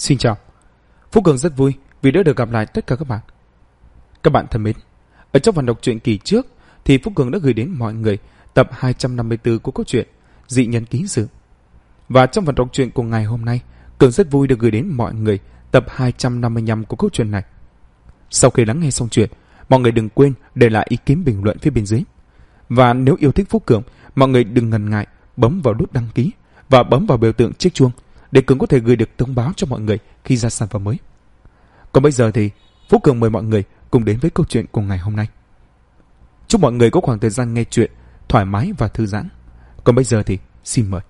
Xin chào. Phú Cường rất vui vì đã được gặp lại tất cả các bạn. Các bạn thân mến, ở trong phần đọc truyện kỳ trước thì Phú Cường đã gửi đến mọi người tập 254 của câu chuyện Dị Nhân Ký Sự. Và trong phần đọc truyện của ngày hôm nay, Cường rất vui được gửi đến mọi người tập 255 của câu chuyện này. Sau khi lắng nghe xong chuyện, mọi người đừng quên để lại ý kiến bình luận phía bên dưới. Và nếu yêu thích Phú Cường, mọi người đừng ngần ngại bấm vào nút đăng ký và bấm vào biểu tượng chiếc chuông để Cường có thể gửi được thông báo cho mọi người khi ra sản phẩm mới. Còn bây giờ thì Phú Cường mời mọi người cùng đến với câu chuyện của ngày hôm nay. Chúc mọi người có khoảng thời gian nghe chuyện thoải mái và thư giãn. Còn bây giờ thì xin mời.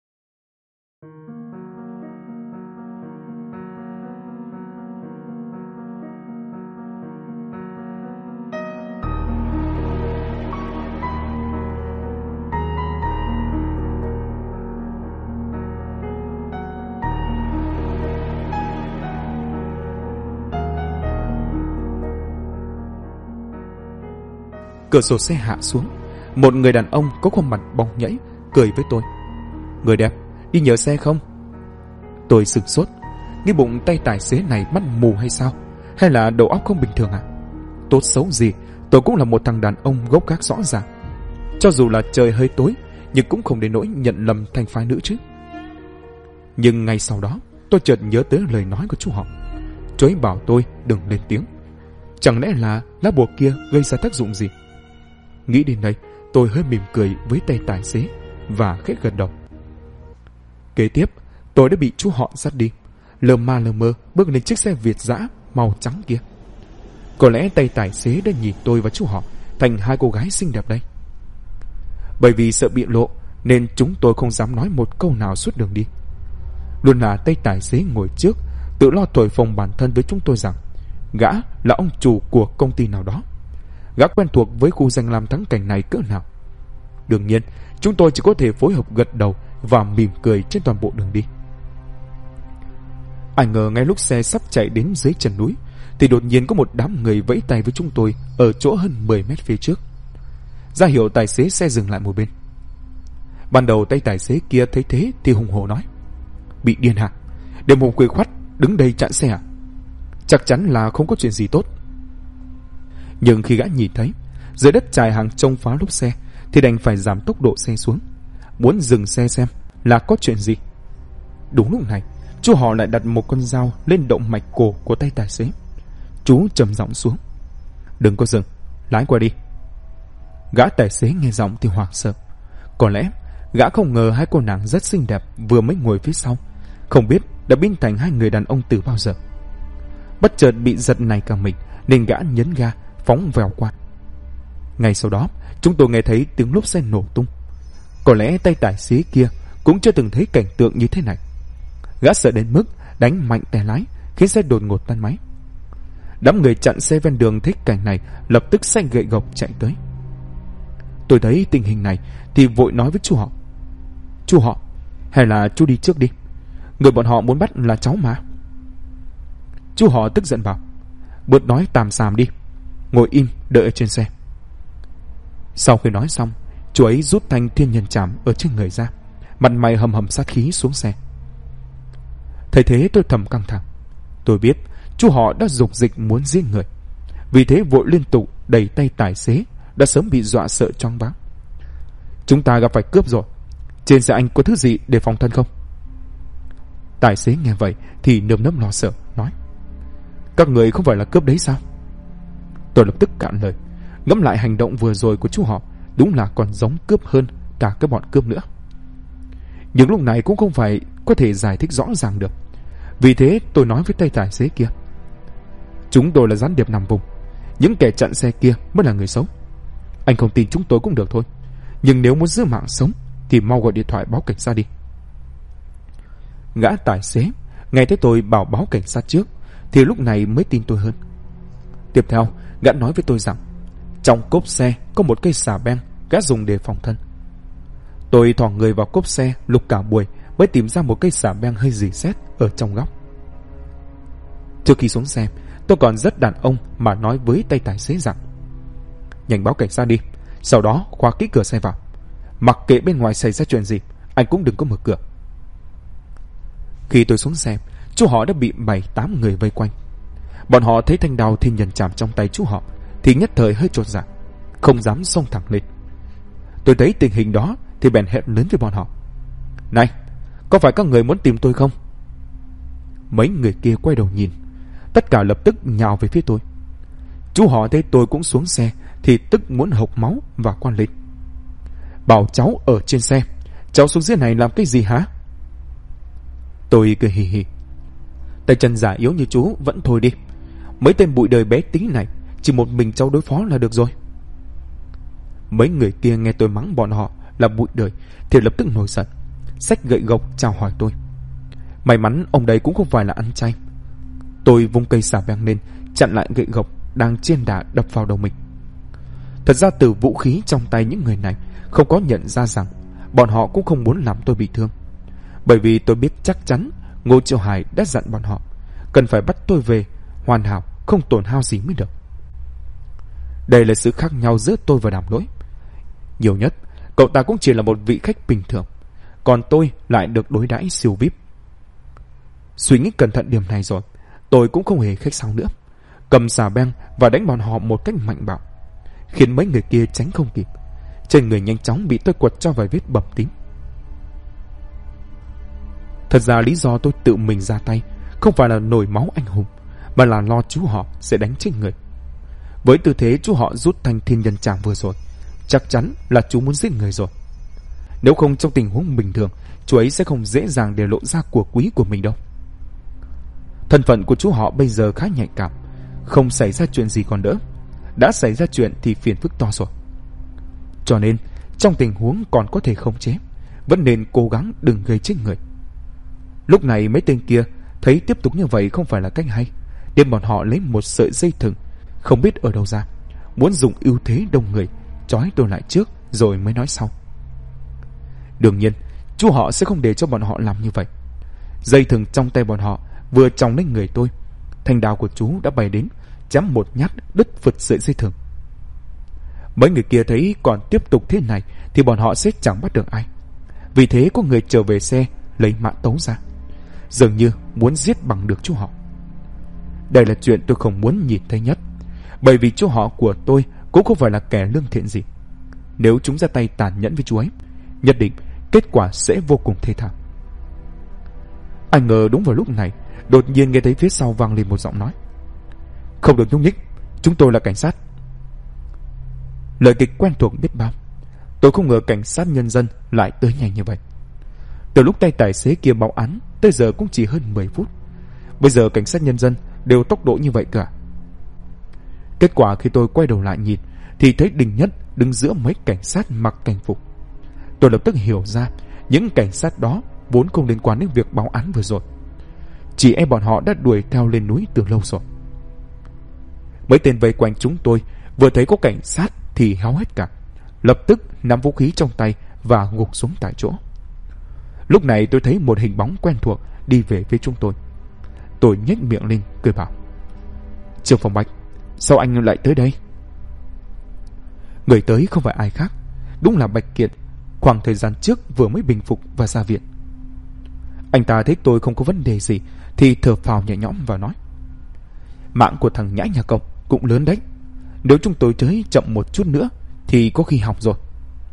Cửa sổ xe hạ xuống. Một người đàn ông có khuôn mặt bóng nhẫy cười với tôi. Người đẹp, đi nhờ xe không? Tôi sửng sốt, nghĩ bụng tay tài xế này mắt mù hay sao? Hay là đầu óc không bình thường à? Tốt xấu gì, tôi cũng là một thằng đàn ông gốc gác rõ ràng. Cho dù là trời hơi tối, nhưng cũng không đến nỗi nhận lầm thành phái nữ chứ. Nhưng ngay sau đó, tôi chợt nhớ tới lời nói của chú họ. Chú ấy bảo tôi đừng lên tiếng. Chẳng lẽ là lá bùa kia gây ra tác dụng gì? Nghĩ đến đây, tôi hơi mỉm cười với tay tài xế và khẽ gật đầu. Kế tiếp, tôi đã bị chú họ dắt đi, lờ mơ bước lên chiếc xe Việt dã màu trắng kia. Có lẽ tay tài xế đã nhìn tôi và chú họ thành hai cô gái xinh đẹp đây. Bởi vì sợ bị lộ nên chúng tôi không dám nói một câu nào suốt đường đi. Luôn là tay tài xế ngồi trước, tự lo thổi phồng bản thân với chúng tôi rằng gã là ông chủ của công ty nào đó. Gã quen thuộc với khu danh lam thắng cảnh này cỡ nào. Đương nhiên, chúng tôi chỉ có thể phối hợp gật đầu và mỉm cười trên toàn bộ đường đi. Ai ngờ ngay lúc xe sắp chạy đến dưới chân núi thì đột nhiên có một đám người vẫy tay với chúng tôi ở chỗ hơn 10 mét phía trước, ra hiệu tài xế xe dừng lại một bên. Ban đầu tay tài xế kia thấy thế thì hùng hổ nói: Bị điên hả? Đêm hôm khuya khoắt đứng đây chặn xe à? Chắc chắn là không có chuyện gì tốt. Nhưng khi gã nhìn thấy dưới đất trải hàng trông phá lốp xe thì đành phải giảm tốc độ xe xuống, muốn dừng xe xem là có chuyện gì. Đúng lúc này, chú họ lại đặt một con dao lên động mạch cổ của tay tài xế. Chú trầm giọng xuống: Đừng có dừng, lái qua đi. Gã tài xế nghe giọng thì hoảng sợ. Có lẽ gã không ngờ hai cô nàng rất xinh đẹp vừa mới ngồi phía sau không biết đã biến thành hai người đàn ông từ bao giờ. Bất chợt bị giật này cả mình nên gã nhấn ga phóng vèo qua. Ngay sau đó, chúng tôi nghe thấy tiếng lốp xe nổ tung. Có lẽ tay tài xế kia cũng chưa từng thấy cảnh tượng như thế này. Gã sợ đến mức đánh mạnh tay lái, khiến xe đột ngột tắt máy. Đám người chặn xe ven đường thấy cảnh này lập tức xách gậy gộc chạy tới. Tôi thấy tình hình này thì vội nói với chú họ: Chú họ, hay là chú đi trước đi, người bọn họ muốn bắt là cháu mà. Chú họ tức giận bảo: Bớt nói tàm xàm đi, ngồi im đợi ở trên xe. Sau khi nói xong, chú ấy rút thanh thiên nhân trảm ở trên người ra, mặt mày hầm hầm sát khí xuống xe. Thấy thế tôi thầm căng thẳng. Tôi biết chú họ đã dục dịch muốn giết người, vì thế vội liên tục đẩy tay tài xế đã sớm bị dọa sợ choáng váng. Chúng ta gặp phải cướp rồi, trên xe anh có thứ gì để phòng thân không? Tài xế nghe vậy thì nơm nớp lo sợ nói: Các người không phải là cướp đấy sao? Tôi lập tức cạn lời. Ngẫm lại hành động vừa rồi của chú họ, đúng là còn giống cướp hơn cả cái bọn cướp nữa. Nhưng lúc này cũng không phải có thể giải thích rõ ràng được. Vì thế tôi nói với tay tài xế kia: Chúng tôi là gián điệp nằm vùng, những kẻ chặn xe kia mới là người xấu. Anh không tin chúng tôi cũng được thôi, nhưng nếu muốn giữ mạng sống thì mau gọi điện thoại báo cảnh sát đi. Gã tài xế nghe thấy tôi bảo báo cảnh sát trước thì lúc này mới tin tôi hơn. Tiếp theo, gã nói với tôi rằng trong cốp xe có một cây xà beng gã dùng để phòng thân. Tôi thò người vào cốp xe lục cả buổi mới tìm ra một cây xà beng hơi rỉ sét ở trong góc. Trước khi xuống xe, tôi còn rất đàn ông mà nói với tay tài xế rằng: Nhanh báo cảnh sát đi, sau đó khóa kỹ cửa xe vào. Mặc kệ bên ngoài xảy ra chuyện gì, anh cũng đừng có mở cửa. Khi tôi xuống xe, chú họ đã bị 7-8 người vây quanh. Bọn họ thấy thanh đao thiên nhân chạm trong tay chú họ thì nhất thời hơi chột dạ, không dám xông thẳng lên. Tôi thấy tình hình đó thì bèn hét lớn với bọn họ: "Này, có phải các người muốn tìm tôi không?" Mấy người kia quay đầu nhìn, tất cả lập tức nhào về phía tôi. Chú họ thấy tôi cũng xuống xe thì tức muốn hộc máu và quan lên: "Bảo cháu ở trên xe, cháu xuống dưới này làm cái gì hả?" Tôi cười hì hì: "Tay chân già yếu như chú vẫn thôi đi. Mấy tên bụi đời bé tí này chỉ một mình cháu đối phó là được rồi." Mấy người kia nghe tôi mắng bọn họ là bụi đời thì lập tức nổi giận, xách gậy gộc chào hỏi tôi. May mắn ông đây cũng không phải là ăn chay. Tôi vung cây xà beng lên chặn lại gậy gộc đang trên đà đập vào đầu mình. Thật ra từ vũ khí trong tay những người này không có nhận ra rằng bọn họ cũng không muốn làm tôi bị thương, bởi vì tôi biết chắc chắn Ngô Triệu Hải đã dặn bọn họ cần phải bắt tôi về hoàn hảo, không tổn hao gì mới được. Đây là sự khác nhau giữa tôi và Đàm Lỗi. Nhiều nhất cậu ta cũng chỉ là một vị khách bình thường, còn tôi lại được đối đãi siêu VIP. Suy nghĩ cẩn thận điểm này rồi, tôi cũng không hề khách sáo nữa, cầm xà beng và đánh bọn họ một cách mạnh bạo, khiến mấy người kia tránh không kịp. Trên người nhanh chóng bị tôi quật cho vài vết bầm tím. Thật ra lý do tôi tự mình ra tay không phải là nổi máu anh hùng, mà là lo chú họ sẽ đánh chết người. Với tư thế chú họ rút thanh thiên nhân trảm vừa rồi, chắc chắn là chú muốn giết người rồi. Nếu không trong tình huống bình thường, chú ấy sẽ không dễ dàng để lộ ra của quý của mình đâu. Thân phận của chú họ bây giờ khá nhạy cảm, không xảy ra chuyện gì còn đỡ, đã xảy ra chuyện thì phiền phức to rồi. Cho nên trong tình huống còn có thể khống chế, vẫn nên cố gắng đừng gây chết người. Lúc này mấy tên kia thấy tiếp tục như vậy không phải là cách hay, nên bọn họ lấy một sợi dây thừng không biết ở đâu ra, muốn dùng ưu thế đông người trói tôi lại trước rồi mới nói sau. Đương nhiên chú họ sẽ không để cho bọn họ làm như vậy. Dây thừng trong tay bọn họ vừa chòng lên người tôi, thanh đao của chú đã bay đến chém một nhát đứt phật sợi dây thừng. Mấy người kia thấy còn tiếp tục thế này thì bọn họ sẽ chẳng bắt được ai. Vì thế có người trở về xe lấy mã tấu ra, dường như muốn giết bằng được chú họ. Đây là chuyện tôi không muốn nhìn thấy nhất, bởi vì chú họ của tôi cũng không phải là kẻ lương thiện gì. Nếu chúng ra tay tàn nhẫn với chú ấy, nhất định kết quả sẽ vô cùng thê thảm. Ai ngờ đúng vào lúc này, đột nhiên nghe thấy phía sau vang lên một giọng nói: "Không được nhúc nhích, chúng tôi là cảnh sát." Lời kịch quen thuộc biết bao. Tôi không ngờ cảnh sát nhân dân lại tới nhanh như vậy. Từ lúc tay tài xế kia báo án tới giờ cũng chỉ hơn 10 phút. Bây giờ cảnh sát nhân dân đều tốc độ như vậy cả. Kết quả khi tôi quay đầu lại nhìn thì thấy Đình Nhất đứng giữa mấy cảnh sát mặc cảnh phục. Tôi lập tức hiểu ra những cảnh sát đó vốn không liên quan đến việc báo án vừa rồi. Chỉ e bọn họ đã đuổi theo lên núi từ lâu rồi. Mấy tên vây quanh chúng tôi vừa thấy có cảnh sát thì háo hết cả, lập tức nắm vũ khí trong tay và gục xuống tại chỗ. Lúc này tôi thấy một hình bóng quen thuộc đi về phía chúng tôi. Tôi nhếch miệng lên cười bảo: "Trương Phong Bạch, sao anh lại tới đây?" Người tới không phải ai khác, đúng là Bạch Kiệt, khoảng thời gian trước vừa mới bình phục và ra viện. Anh ta thấy tôi không có vấn đề gì thì thở phào nhẹ nhõm và nói: "Mạng của thằng nhãi nhà cậu cũng lớn đấy, nếu chúng tôi tới chậm một chút nữa thì có khi hỏng rồi."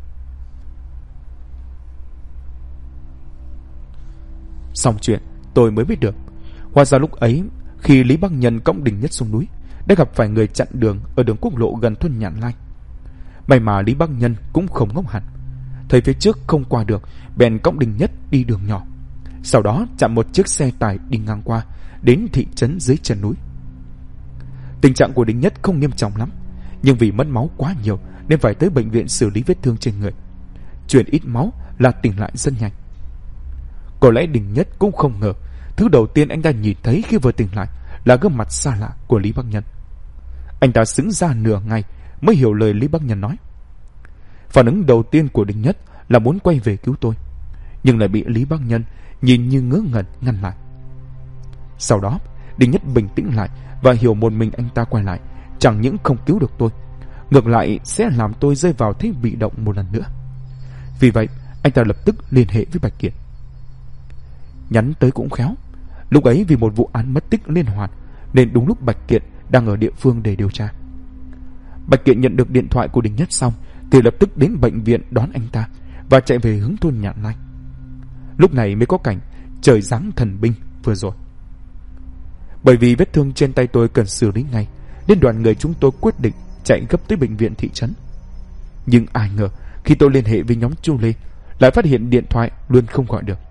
Xong chuyện tôi mới biết được, hóa ra lúc ấy khi Lý Bắc Nhân cõng Đình Nhất xuống núi đã gặp phải người chặn đường ở đường quốc lộ gần thôn Nhạn Lai. May mà Lý Bắc Nhân cũng không ngốc hẳn, thấy phía trước không qua được bèn cõng Đình Nhất đi đường nhỏ, sau đó chặn một chiếc xe tải đi ngang qua đến thị trấn dưới chân núi. Tình trạng của Đình Nhất không nghiêm trọng lắm, nhưng vì mất máu quá nhiều nên phải tới bệnh viện xử lý vết thương trên người. Truyền ít máu là tỉnh lại rất nhanh. Có lẽ Đình Nhất cũng không ngờ thứ đầu tiên anh ta nhìn thấy khi vừa tỉnh lại là gương mặt xa lạ của Lý Bắc Nhân. Anh ta sững ra nửa ngày mới hiểu lời Lý Bắc Nhân nói. Phản ứng đầu tiên của Đình Nhất là muốn quay về cứu tôi, nhưng lại bị Lý Bắc Nhân nhìn như ngớ ngẩn ngăn lại. Sau đó Đình Nhất bình tĩnh lại và hiểu một mình anh ta quay lại chẳng những không cứu được tôi, ngược lại sẽ làm tôi rơi vào thế bị động một lần nữa. Vì vậy anh ta lập tức liên hệ với Bạch Kiệt. Nhắn tới cũng khéo, Lúc ấy vì một vụ án mất tích liên hoàn nên đúng lúc Bạch Kiện đang ở địa phương để điều tra. Bạch Kiện nhận được điện thoại của Đình Nhất xong thì lập tức đến bệnh viện đón anh ta và chạy về hướng thôn Nhạn Lai. Lúc này mới có cảnh trời giáng thần binh vừa rồi. Bởi vì vết thương trên tay tôi cần xử lý ngay nên đoàn người chúng tôi quyết định chạy gấp tới bệnh viện thị trấn. Nhưng ai ngờ khi tôi liên hệ với nhóm Chu Lê lại phát hiện điện thoại luôn không gọi được.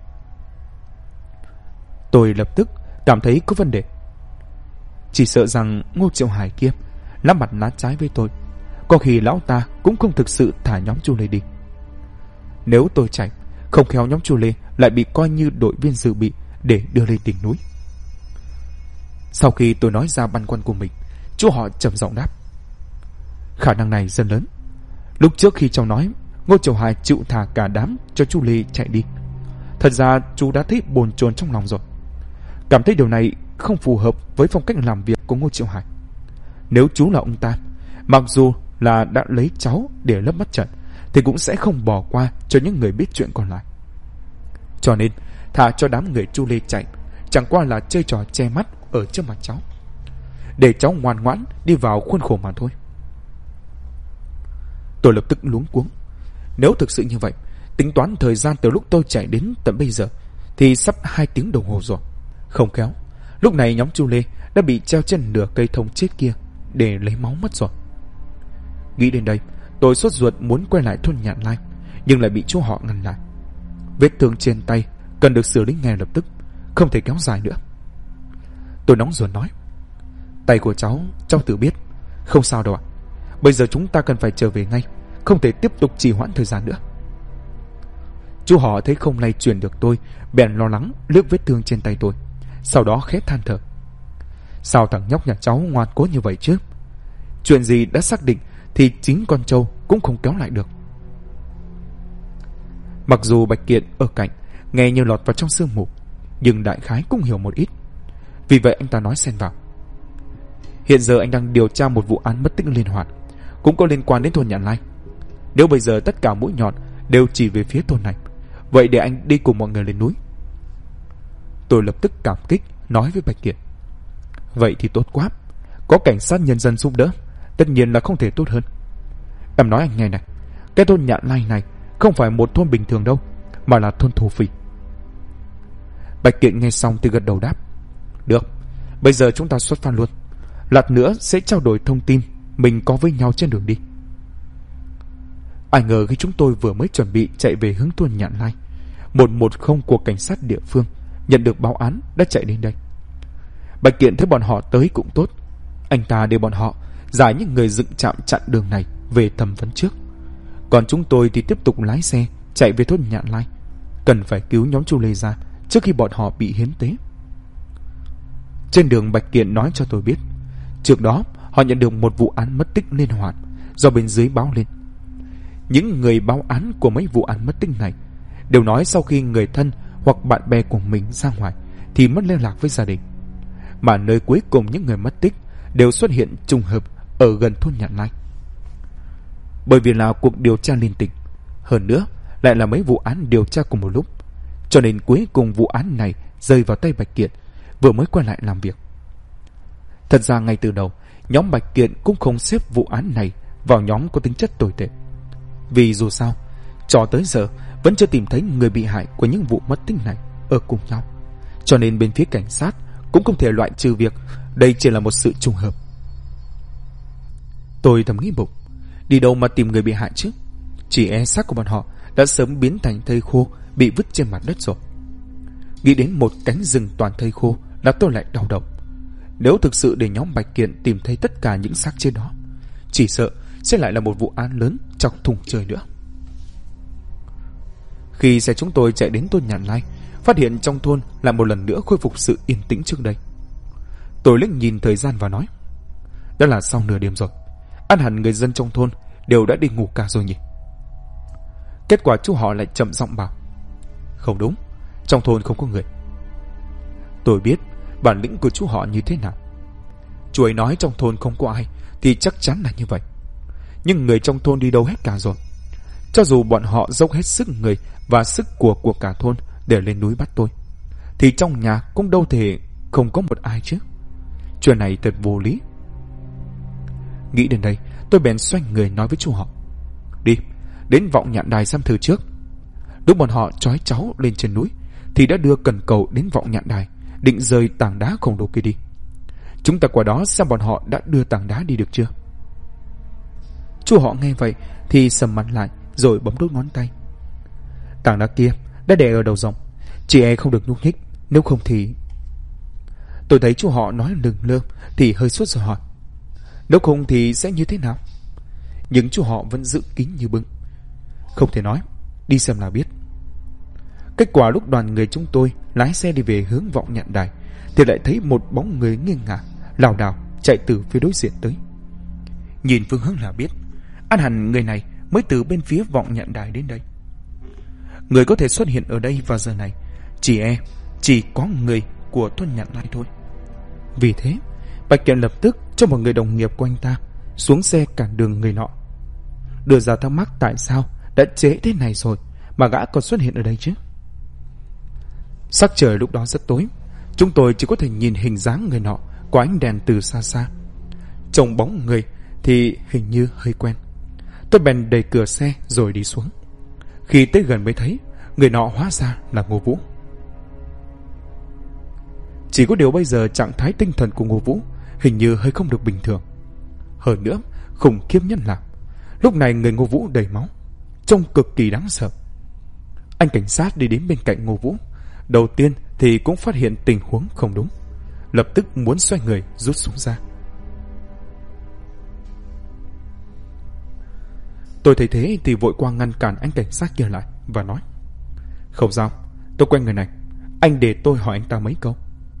Tôi lập tức cảm thấy có vấn đề. Chỉ sợ rằng Ngô Triệu Hải kia lá mặt lá trái với tôi, có khi lão ta cũng không thực sự thả nhóm Chu Lê đi. Nếu tôi chạy, không khéo nhóm Chu Lê lại bị coi như đội viên dự bị để đưa lên đỉnh núi. Sau khi tôi nói ra băn khoăn của mình, chú họ trầm giọng đáp: khả năng này rất lớn. Lúc trước khi cháu nói Ngô Triệu Hải chịu thả cả đám cho Chu Lê chạy đi, thật ra chú đã thấy bồn chồn trong lòng rồi. Cảm thấy điều này không phù hợp với phong cách làm việc của Ngô Triệu Hải. Nếu chú là ông ta, mặc dù là đã lấy cháu để lấp mắt trận, thì cũng sẽ không bỏ qua cho những người biết chuyện còn lại. Cho nên thả cho đám người Chu Lê chạy chẳng qua là chơi trò che mắt ở trước mặt cháu, để cháu ngoan ngoãn đi vào khuôn khổ mà thôi. Tôi lập tức luống cuống. Nếu thực sự như vậy, tính toán thời gian từ lúc tôi chạy đến tận bây giờ thì sắp 2 tiếng đồng hồ rồi. Không khéo lúc này nhóm Chu Lê đã bị treo trên nửa cây thông chết kia để lấy máu mất rồi. Nghĩ đến đây, tôi sốt ruột muốn quay lại thôn Nhạn Lai, nhưng lại bị chú họ ngăn lại. Vết thương trên tay cần được xử lý ngay lập tức, không thể kéo dài nữa. Tôi nóng ruột nói: tay của cháu tự biết, không sao đâu ạ. Bây giờ chúng ta cần phải trở về ngay, không thể tiếp tục trì hoãn thời gian nữa. Chú họ thấy không lay chuyển được tôi, bèn lo lắng liếc vết thương trên tay tôi, sau đó khẽ than thở: sao thằng nhóc nhà cháu ngoan cố như vậy chứ? Chuyện gì đã xác định thì chính con trâu cũng không kéo lại được. Mặc dù Bạch Kiện ở cạnh nghe như lọt vào trong sương mù, nhưng đại khái cũng hiểu một ít. Vì vậy anh ta nói xen vào: hiện giờ anh đang điều tra một vụ án mất tích liên hoàn, cũng có liên quan đến thôn Nhạn Lai. Nếu bây giờ tất cả mũi nhọn đều chỉ về phía thôn này, vậy để anh đi cùng mọi người lên núi. Tôi lập tức cảm kích nói với Bạch Kiện: vậy thì tốt quá, có cảnh sát nhân dân giúp đỡ tất nhiên là không thể tốt hơn. Em nói anh nghe này, cái thôn Nhạn Lai này không phải một thôn bình thường đâu, mà là thôn thổ phỉ. Bạch Kiện nghe xong thì gật đầu đáp: được, bây giờ chúng ta xuất phát luôn, lát nữa sẽ trao đổi thông tin mình có với nhau trên đường đi. Ai ngờ khi chúng tôi vừa mới chuẩn bị chạy về hướng thôn Nhạn Lai, 110 của cảnh sát địa phương nhận được báo án đã chạy đến đây. Bạch Kiện thấy bọn họ tới cũng tốt, anh ta để bọn họ giải những người dựng trạm chặn đường này về thẩm vấn trước, còn chúng tôi thì tiếp tục lái xe chạy về thôn Nhạn Lai, cần phải cứu nhóm Chu Lê ra trước khi bọn họ bị hiến tế. Trên đường Bạch Kiện nói cho tôi biết, trước đó họ nhận được một vụ án mất tích liên hoàn do bên dưới báo lên. Những người báo án của mấy vụ án mất tích này đều nói sau khi người thân hoặc bạn bè của mình ra ngoài thì mất liên lạc với gia đình, mà nơi cuối cùng những người mất tích đều xuất hiện trùng hợp ở gần thôn Nhạn Lai. Bởi vì là cuộc điều tra liên tỉnh, hơn nữa lại là mấy vụ án điều tra cùng một lúc, cho nên cuối cùng vụ án này rơi vào tay Bạch Kiện vừa mới quay lại làm việc. Thật ra ngay từ đầu, nhóm Bạch Kiện cũng không xếp vụ án này vào nhóm có tính chất tồi tệ, vì dù sao cho tới giờ vẫn chưa tìm thấy người bị hại của những vụ mất tích này ở cùng nhau, cho nên bên phía cảnh sát cũng không thể loại trừ việc đây chỉ là một sự trùng hợp. Tôi thầm nghĩ bụng, đi đâu mà tìm người bị hại chứ? Chỉ e xác của bọn họ đã sớm biến thành thây khô bị vứt trên mặt đất rồi. Nghĩ đến một cánh rừng toàn thây khô là tôi lại đau đầu. Nếu thực sự để nhóm Bạch Kiện tìm thấy tất cả những xác trên đó, chỉ sợ sẽ lại là một vụ án lớn trong thùng trời nữa. Khi xe chúng tôi chạy đến thôn Nhạn Lai, phát hiện trong thôn lại một lần nữa khôi phục sự yên tĩnh trước đây. Tôi liếc nhìn thời gian và nói: đã là sau nửa đêm rồi, ăn hẳn người dân trong thôn đều đã đi ngủ cả rồi nhỉ? Kết quả chú họ lại chậm giọng bảo: không đúng, trong thôn không có người. Tôi biết bản lĩnh của chú họ như thế nào. Chú ấy nói trong thôn không có ai thì chắc chắn là như vậy. Nhưng người trong thôn đi đâu hết cả rồi. Cho dù bọn họ dốc hết sức người và sức của cả thôn để lên núi bắt tôi, thì trong nhà cũng đâu thể không có một ai chứ. Chuyện này thật vô lý. Nghĩ đến đây, tôi bèn xoay người nói với chú họ: đi, đến vọng nhạn đài xem thử trước. Lúc bọn họ trói cháu lên trên núi thì đã đưa cần cầu đến vọng nhạn đài, định rời tảng đá khổng lồ kia đi. Chúng ta qua đó xem bọn họ đã đưa tảng đá đi được chưa. Chú họ nghe vậy thì sầm mặt lại rồi bấm đốt ngón tay. Tảng đá kia đã để ở đầu rồng, chị e không được nhúc nhích, nếu không thì... Tôi thấy chú họ nói lừng lơ thì hơi sốt rồi hỏi: nếu không thì sẽ như thế nào? Nhưng chú họ vẫn giữ kín như bưng: không thể nói, đi xem là biết. Kết quả lúc đoàn người chúng tôi lái xe đi về hướng vọng nhạn đài thì lại thấy một bóng người nghiêng ngả lảo đảo chạy từ phía đối diện tới. Nhìn phương hướng là biết ăn hẳn người này mới từ bên phía vọng nhạn đài đến đây. Người có thể xuất hiện ở đây vào giờ này chỉ có người của thôn Nhạn Lai thôi. Vì thế Bạch Kiện lập tức cho một người đồng nghiệp của anh ta xuống xe cản đường người nọ, đưa ra thắc mắc tại sao đã trễ thế này rồi mà gã còn xuất hiện ở đây chứ. Sắc trời lúc đó rất tối, chúng tôi chỉ có thể nhìn hình dáng người nọ qua ánh đèn từ xa xa. Trông bóng người thì hình như hơi quen. Tôi bèn đẩy cửa xe rồi đi xuống. Khi tới gần mới thấy người nọ hóa ra là Ngô Vũ. Chỉ có điều bây giờ trạng thái tinh thần của Ngô Vũ hình như hơi không được bình thường. Hơn nữa, khủng khiếp nhất là lúc này người Ngô Vũ đầy máu, trông cực kỳ đáng sợ. Anh cảnh sát đi đến bên cạnh Ngô Vũ, đầu tiên thì cũng phát hiện tình huống không đúng, lập tức muốn xoay người rút súng ra. Tôi thấy thế thì vội qua ngăn cản anh cảnh sát kia lại và nói: không sao, tôi quen người này, anh để tôi hỏi anh ta mấy câu.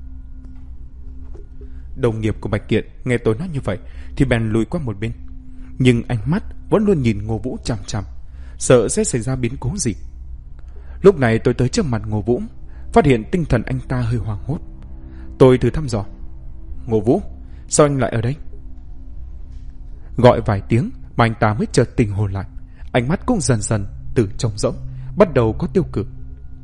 Đồng nghiệp của Bạch Kiện nghe tôi nói như vậy thì bèn lùi qua một bên, nhưng ánh mắt vẫn luôn nhìn Ngô Vũ chằm chằm, sợ sẽ xảy ra biến cố gì. Lúc này tôi tới trước mặt Ngô Vũ, phát hiện tinh thần anh ta hơi hoảng hốt. Tôi thử thăm dò: Ngô Vũ, sao anh lại ở đây? Gọi vài tiếng mà anh ta mới chợt tỉnh hồn lại, ánh mắt cũng dần dần từ trống rỗng bắt đầu có tiêu cự.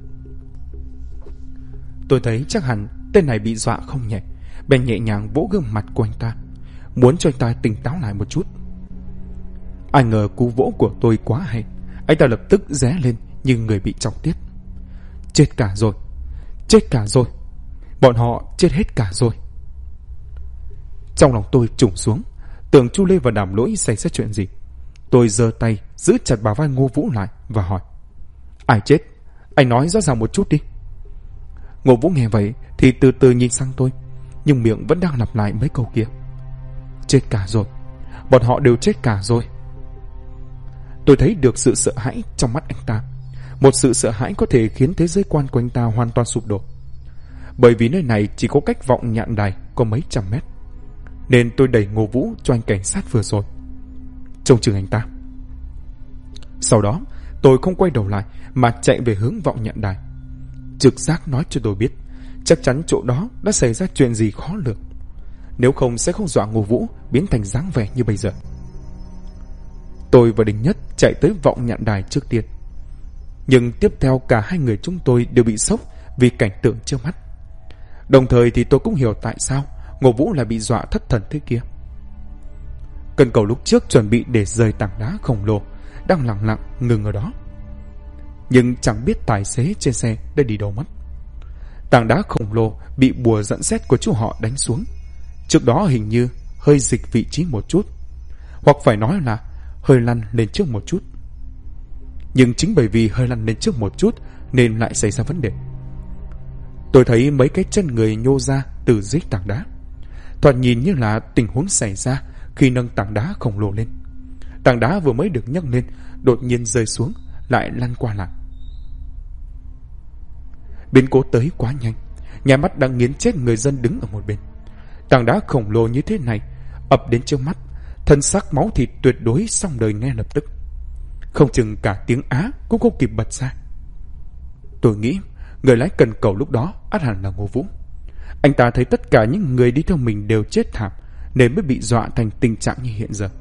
Tôi thấy chắc hẳn tên này bị dọa không nhẹ, bèn nhẹ nhàng vỗ gương mặt của anh ta, muốn cho anh ta tỉnh táo lại một chút. Ai ngờ cú vỗ của tôi quá hay, anh ta lập tức ré lên như người bị chọc tiết. Chết cả rồi, chết cả rồi, bọn họ chết hết cả rồi. Trong lòng tôi trùng xuống, tưởng Chu Lê và Đàm Lỗi xảy ra chuyện gì. Tôi giơ tay giữ chặt bả vai Ngô Vũ lại và hỏi: ai chết? Anh nói rõ ràng một chút đi. Ngô Vũ nghe vậy thì từ từ nhìn sang tôi, nhưng miệng vẫn đang lặp lại mấy câu kia: chết cả rồi, bọn họ đều chết cả rồi. Tôi thấy được sự sợ hãi trong mắt anh ta, một sự sợ hãi có thể khiến thế giới quan của anh ta hoàn toàn sụp đổ. Bởi vì nơi này chỉ có cách vọng nhạn đài có mấy trăm mét, nên tôi đẩy Ngô Vũ cho anh cảnh sát vừa rồi, trông chừng anh ta. Sau đó tôi không quay đầu lại mà chạy về hướng vọng nhạn đài. Trực giác nói cho tôi biết chắc chắn chỗ đó đã xảy ra chuyện gì khó lường, nếu không sẽ không dọa Ngô Vũ biến thành dáng vẻ như bây giờ. Tôi và Đình Nhất chạy tới vọng nhạn đài trước tiên, nhưng tiếp theo cả hai người chúng tôi đều bị sốc vì cảnh tượng trước mắt. Đồng thời thì tôi cũng hiểu tại sao Ngô Vũ lại bị dọa thất thần thế kia. Cần cầu lúc trước chuẩn bị để rời tảng đá khổng lồ đang lặng lặng ngừng ở đó, nhưng chẳng biết tài xế trên xe đã đi đâu mất. Tảng đá khổng lồ bị bùa dẫn xét của chú họ đánh xuống, trước đó hình như hơi dịch vị trí một chút, hoặc phải nói là hơi lăn lên trước một chút. Nhưng chính bởi vì hơi lăn lên trước một chút nên lại xảy ra vấn đề. Tôi thấy mấy cái chân người nhô ra từ dưới tảng đá, thoạt nhìn như là tình huống xảy ra khi nâng tảng đá khổng lồ lên. Tảng đá vừa mới được nhấc lên đột nhiên rơi xuống, lại lăn qua lại. Biến cố tới quá nhanh, nhà mắt đang nghiến chết người dân đứng ở một bên. Tảng đá khổng lồ như thế này ập đến trước mắt, thân xác máu thịt tuyệt đối xong đời ngay lập tức, không chừng cả tiếng á cũng không kịp bật ra. Tôi nghĩ người lái cần cầu lúc đó ắt hẳn là Ngô Vũ. Anh ta thấy tất cả những người đi theo mình đều chết thảm nên mới bị dọa thành tình trạng như hiện giờ.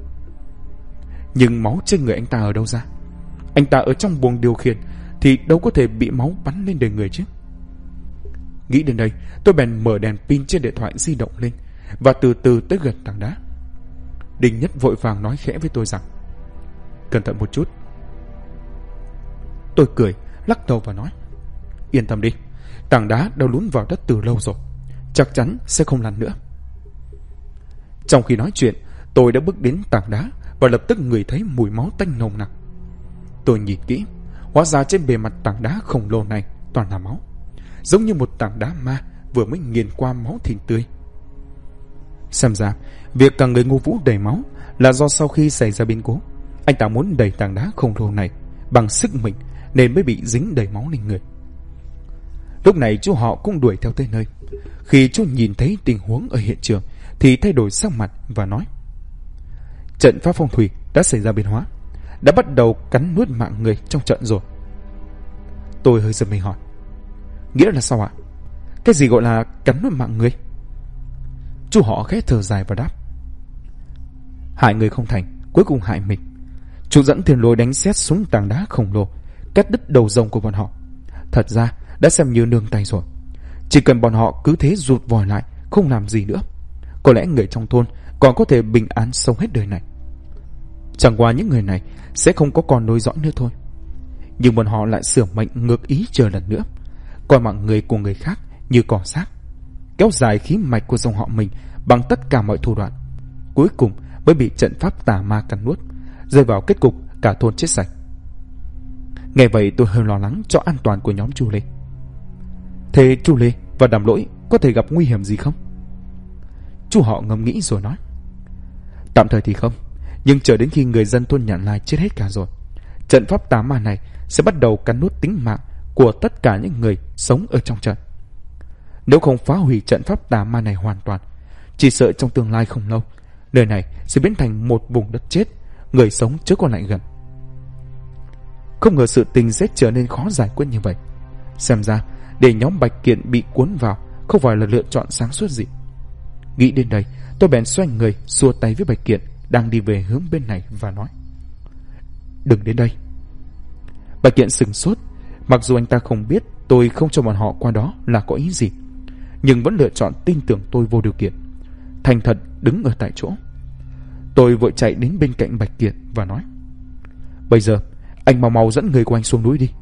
Nhưng máu trên người anh ta ở đâu ra? Anh ta ở trong buồng điều khiển thì đâu có thể bị máu bắn lên đời người chứ. Nghĩ đến đây, tôi bèn mở đèn pin trên điện thoại di động lên và từ từ tới gần tảng đá. Đinh Nhất vội vàng nói khẽ với tôi rằng: cẩn thận một chút. Tôi cười, lắc đầu và nói: yên tâm đi, tảng đá đã lún vào đất từ lâu rồi, chắc chắn sẽ không lăn nữa. Trong khi nói chuyện, tôi đã bước đến tảng đá và lập tức ngửi thấy mùi máu tanh nồng nặc. Tôi nhìn kỹ, hóa ra trên bề mặt tảng đá khổng lồ này toàn là máu, giống như một tảng đá ma vừa mới nghiền qua máu thịt tươi. Xem ra, việc cả người Ngô Vũ đầy máu là do sau khi xảy ra biến cố, anh ta muốn đẩy tảng đá khổng lồ này bằng sức mình nên mới bị dính đầy máu lên người. Lúc này chú Họ cũng đuổi theo tới nơi. Khi chú nhìn thấy tình huống ở hiện trường thì thay đổi sắc mặt và nói: trận pháp phong thủy đã xảy ra biến hóa, đã bắt đầu cắn nuốt mạng người trong trận rồi. Tôi hơi giật mình hỏi: nghĩa là sao ạ? Cái gì gọi là cắn nuốt mạng người? Chú Họ khẽ thở dài và đáp: hại người không thành, cuối cùng hại mình. Chú dẫn Thiên Lôi đánh sét xuống tảng đá khổng lồ, cắt đứt đầu rồng của bọn họ. Thật ra đã xem như nương tay rồi. Chỉ cần bọn họ cứ thế rụt vòi lại, không làm gì nữa, có lẽ người trong thôn còn có thể bình an sống hết đời này. Chẳng qua những người này sẽ không có con nối dõi nữa thôi. Nhưng bọn họ lại sửa mệnh ngược ý chờ lần nữa, coi mạng người của người khác như cỏ xác, kéo dài khí mạch của dòng họ mình bằng tất cả mọi thủ đoạn, cuối cùng mới bị trận pháp tà ma cắn nuốt, rơi vào kết cục cả thôn chết sạch. Nghe vậy tôi hơi lo lắng cho an toàn của nhóm Chu Lê. Thế Chu Lê và Đàm Lỗi có thể gặp nguy hiểm gì không? Chú Họ ngẫm nghĩ rồi nói: tạm thời thì không, nhưng chờ đến khi người dân thôn Nhạn Lai chết hết cả rồi, trận pháp tà ma này sẽ bắt đầu cắn nuốt tính mạng của tất cả những người sống ở trong trận. Nếu không phá hủy trận pháp tà ma này hoàn toàn, chỉ sợ trong tương lai không lâu, nơi này sẽ biến thành một vùng đất chết, người sống chớ còn lại gần. Không ngờ sự tình sẽ trở nên khó giải quyết như vậy. Xem ra để nhóm Bạch Kiện bị cuốn vào không phải là lựa chọn sáng suốt gì. Nghĩ đến đây, tôi bèn xoay người xua tay với Bạch Kiện đang đi về hướng bên này và nói: đừng đến đây. Bạch Kiện sửng sốt. Mặc dù anh ta không biết tôi không cho bọn họ qua đó là có ý gì, nhưng vẫn lựa chọn tin tưởng tôi vô điều kiện, thành thật đứng ở tại chỗ. Tôi vội chạy đến bên cạnh Bạch Kiện và nói: bây giờ anh mau mau dẫn người của anh xuống núi đi.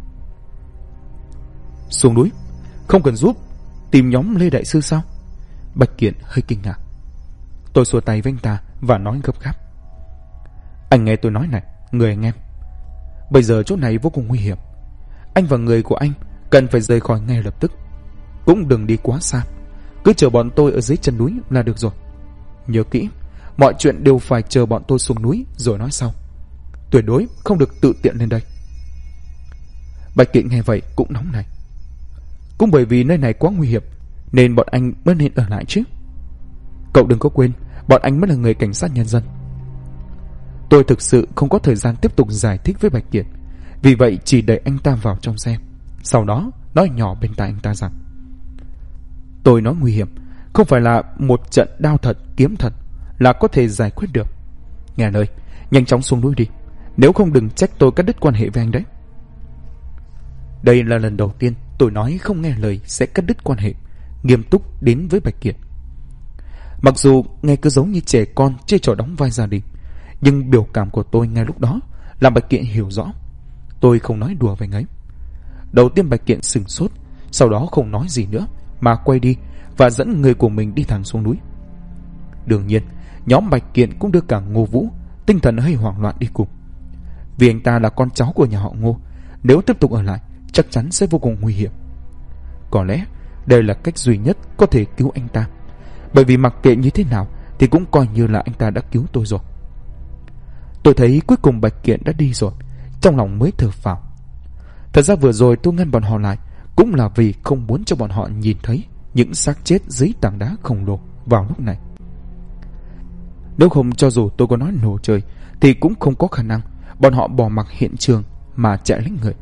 Xuống núi? Không cần giúp tìm nhóm Lê Đại Sư sao? Bạch Kiện hơi kinh ngạc. Tôi xua tay với anh ta và nói gấp gáp: anh nghe tôi nói này, người anh em, bây giờ chỗ này vô cùng nguy hiểm. Anh và người của anh cần phải rời khỏi ngay lập tức. Cũng đừng đi quá xa, cứ chờ bọn tôi ở dưới chân núi là được rồi. Nhớ kỹ, mọi chuyện đều phải chờ bọn tôi xuống núi rồi nói sau. Tuyệt đối không được tự tiện lên đây. Bạch Kiện nghe vậy cũng nóng này. Cũng bởi vì nơi này quá nguy hiểm nên bọn anh mới nên ở lại chứ. Cậu đừng có quên, bọn anh mới là người cảnh sát nhân dân. Tôi thực sự không có thời gian tiếp tục giải thích với Bạch Kiện, vì vậy chỉ đẩy anh ta vào trong xe, sau đó nói nhỏ bên tai anh ta rằng: tôi nói nguy hiểm không phải là một trận đao thật kiếm thật là có thể giải quyết được. Nghe lời, nhanh chóng xuống núi đi, nếu không đừng trách tôi cắt đứt quan hệ với anh đấy. Đây là lần đầu tiên tôi nói không nghe lời sẽ cắt đứt quan hệ, nghiêm túc đến với Bạch Kiện. Mặc dù nghe cứ giống như trẻ con chơi trò đóng vai gia đình, nhưng biểu cảm của tôi ngay lúc đó làm Bạch Kiện hiểu rõ tôi không nói đùa với anh ấy. Đầu tiên Bạch Kiện sửng sốt, sau đó không nói gì nữa mà quay đi và dẫn người của mình đi thẳng xuống núi. Đương nhiên nhóm Bạch Kiện cũng đưa cả Ngô Vũ, tinh thần hơi hoảng loạn đi cùng. Vì anh ta là con cháu của nhà họ Ngô, nếu tiếp tục ở lại chắc chắn sẽ vô cùng nguy hiểm. Có lẽ đây là cách duy nhất có thể cứu anh ta, bởi vì mặc kệ như thế nào thì cũng coi như là anh ta đã cứu tôi rồi. Tôi thấy cuối cùng Bạch Kiện đã đi rồi, trong lòng mới thở phào. Thật ra vừa rồi tôi ngăn bọn họ lại cũng là vì không muốn cho bọn họ nhìn thấy những xác chết dưới tảng đá khổng lồ vào lúc này. Nếu không, cho dù tôi có nói nổ trời thì cũng không có khả năng bọn họ bỏ mặc hiện trường mà chạy lấy người.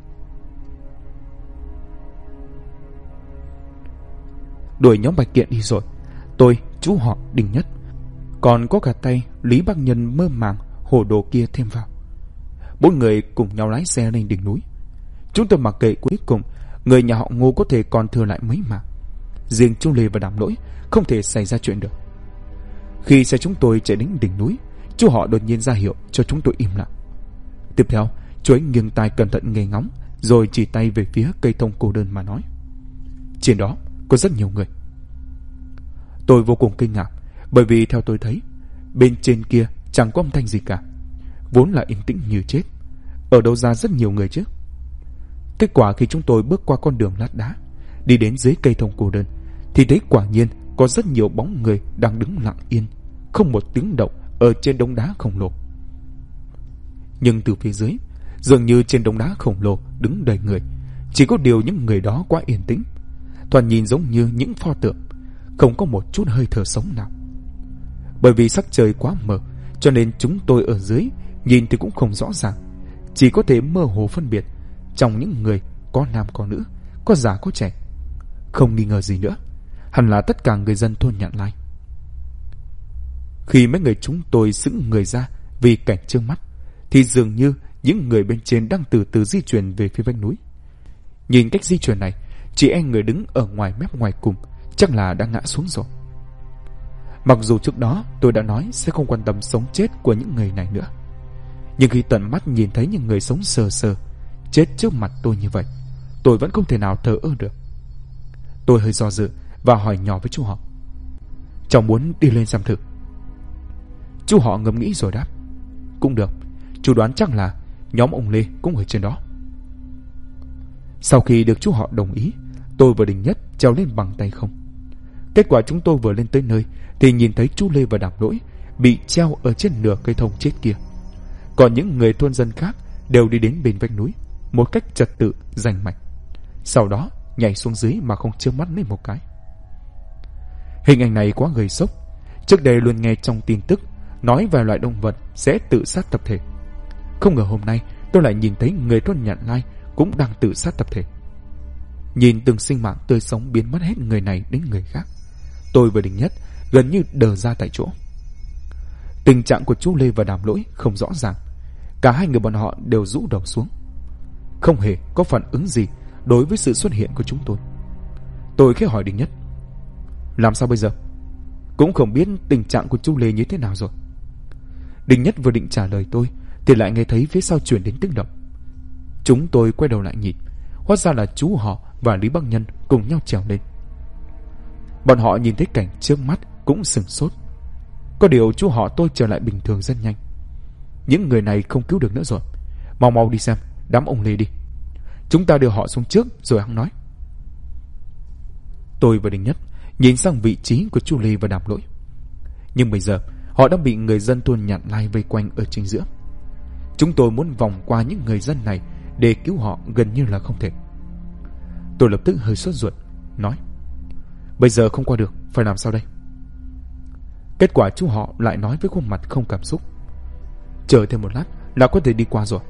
Đuổi nhóm Bạch Kiện đi rồi, tôi, chú Họ, Đinh Nhất, còn có cả tay Lý Bắc Nhân mơ màng hồ đồ kia thêm vào. 4 người cùng nhau lái xe lên đỉnh núi. Chúng tôi mặc kệ cuối cùng người nhà họ Ngô có thể còn thừa lại mấy mạng. riêng chú Lê và Đàm Lỗi không thể xảy ra chuyện được. Khi xe chúng tôi chạy đến đỉnh núi, chú họ đột nhiên ra hiệu cho chúng tôi im lặng. Tiếp theo, chú ấy nghiêng tai cẩn thận nghe ngóng, rồi chỉ tay về phía cây thông cô đơn mà nói: trên đó có rất nhiều người. Tôi vô cùng kinh ngạc, bởi vì theo tôi thấy, bên trên kia chẳng có âm thanh gì cả, vốn là yên tĩnh như chết, ở đâu ra rất nhiều người chứ. Kết quả khi chúng tôi bước qua con đường lát đá, đi đến dưới cây thông cô đơn, thì thấy quả nhiên có rất nhiều bóng người đang đứng lặng yên, không một tiếng động ở trên đống đá khổng lồ. Nhưng từ phía dưới, dường như trên đống đá khổng lồ đứng đầy người, chỉ có điều những người đó quá yên tĩnh, thoạt nhìn giống như những pho tượng, không có một chút hơi thở sống nào. Bởi vì sắc trời quá mờ, cho nên chúng tôi ở dưới nhìn thì cũng không rõ ràng, chỉ có thể mơ hồ phân biệt trong những người có nam có nữ, có già có trẻ. Không nghi ngờ gì nữa, hẳn là tất cả người dân thôn Nhạn Lai. Khi mấy người chúng tôi sững người ra vì cảnh trước mắt, thì dường như những người bên trên đang từ từ di chuyển về phía vách núi. Nhìn cách di chuyển này, chị em người đứng ở ngoài mép ngoài cùng chắc là đã ngã xuống rồi. Mặc dù trước đó tôi đã nói sẽ không quan tâm sống chết của những người này nữa, nhưng khi tận mắt nhìn thấy những người sống sờ sờ chết trước mặt tôi như vậy, tôi vẫn không thể nào thờ ơ được. Tôi hơi do dự và hỏi nhỏ với chú họ: cháu muốn đi lên xem thử. Chú họ ngẫm nghĩ rồi đáp: cũng được, chú đoán chắc là nhóm ông Lê cũng ở trên đó. Sau khi được chú họ đồng ý, tôi và Đình Nhất trèo lên bằng tay không. Kết quả chúng tôi vừa lên tới nơi thì nhìn thấy chú Lê và Đàm Lỗi bị treo ở trên nửa cây thông chết kia. Còn những người thôn dân khác đều đi đến bên vách núi một cách trật tự rành mạch, sau đó nhảy xuống dưới mà không chớp mắt lên một cái. Hình ảnh này quá gây sốc. Trước đây luôn nghe trong tin tức nói vài loại động vật sẽ tự sát tập thể. Không ngờ hôm nay tôi lại nhìn thấy người thôn Nhạn Lai cũng đang tự sát tập thể. Nhìn từng sinh mạng tươi sống biến mất hết người này đến người khác, tôi và Đình Nhất gần như đờ ra tại chỗ. Tình trạng của chú Lê và Đàm Lỗi không rõ ràng, cả hai người bọn họ đều rũ đầu xuống, không hề có phản ứng gì đối với sự xuất hiện của chúng tôi. Tôi khẽ hỏi Đình Nhất: làm sao bây giờ? Cũng không biết tình trạng của chú Lê như thế nào rồi. Đình Nhất vừa định trả lời tôi thì lại nghe thấy phía sau truyền đến tiếng động. Chúng tôi quay đầu lại nhìn, hóa ra là chú họ và Lý Bắc Nhân cùng nhau trèo lên. Bọn họ nhìn thấy cảnh trước mắt cũng sửng sốt. Có điều chú họ tôi trở lại bình thường rất nhanh. Những người này không cứu được nữa rồi, mau mau đi xem đám ông Lê đi, chúng ta đưa họ xuống trước rồi hắn nói. Tôi và Đình Nhất nhìn sang vị trí của chú Lê và Đàm Lỗi, nhưng bây giờ họ đã bị người dân thôn Nhạn Lai vây quanh ở chính giữa. Chúng tôi muốn vòng qua những người dân này để cứu họ gần như là không thể. Tôi lập tức hơi sốt ruột, nói: bây giờ không qua được, phải làm sao đây? Kết quả chú họ lại nói với khuôn mặt không cảm xúc: chờ thêm một lát là có thể đi qua rồi.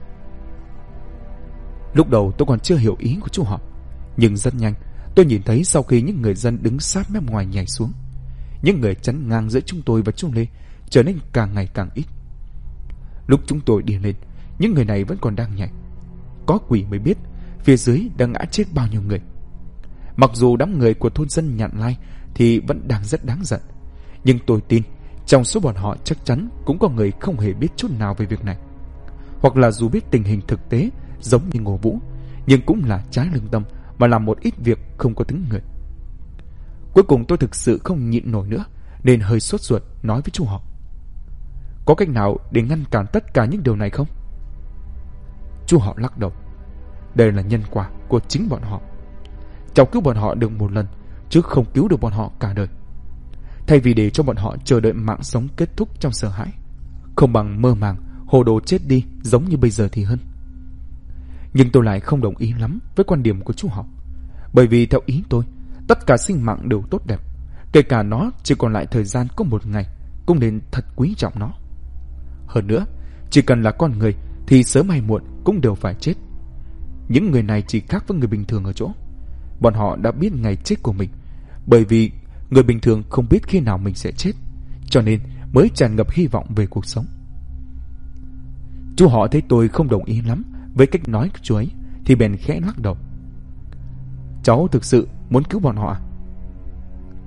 Lúc đầu tôi còn chưa hiểu ý của chú họ, nhưng rất nhanh tôi nhìn thấy sau khi những người dân đứng sát mép ngoài nhảy xuống, những người chắn ngang giữa chúng tôi và chú Lê trở nên càng ngày càng ít. Lúc chúng tôi đi lên, những người này vẫn còn đang nhảy. Có quỷ mới biết phía dưới đang ngã chết bao nhiêu người. Mặc dù đám người của thôn dân Nhạn Lai thì vẫn đang rất đáng giận, nhưng tôi tin trong số bọn họ chắc chắn cũng có người không hề biết chút nào về việc này, hoặc là dù biết tình hình thực tế giống như Ngô Vũ, nhưng cũng là trái lương tâm mà làm một ít việc không có tính người. Cuối cùng tôi thực sự không nhịn nổi nữa, nên hơi sốt ruột nói với chú họ: có cách nào để ngăn cản tất cả những điều này không? Chú họ lắc đầu: đây là nhân quả của chính bọn họ. Cháu cứu bọn họ được một lần, chứ không cứu được bọn họ cả đời. Thay vì để cho bọn họ chờ đợi mạng sống kết thúc trong sợ hãi, không bằng mơ màng hồ đồ chết đi giống như bây giờ thì hơn. Nhưng tôi lại không đồng ý lắm với quan điểm của chú họ, bởi vì theo ý tôi, tất cả sinh mạng đều tốt đẹp, kể cả nó chỉ còn lại thời gian có một ngày, cũng nên thật quý trọng nó. Hơn nữa, chỉ cần là con người thì sớm hay muộn cũng đều phải chết. Những người này chỉ khác với người bình thường ở chỗ bọn họ đã biết ngày chết của mình, bởi vì người bình thường không biết khi nào mình sẽ chết, cho nên mới tràn ngập hy vọng về cuộc sống. Chú họ thấy tôi không đồng ý lắm với cách nói của chú ấy thì bèn khẽ lắc đầu: cháu thực sự muốn cứu bọn họ à?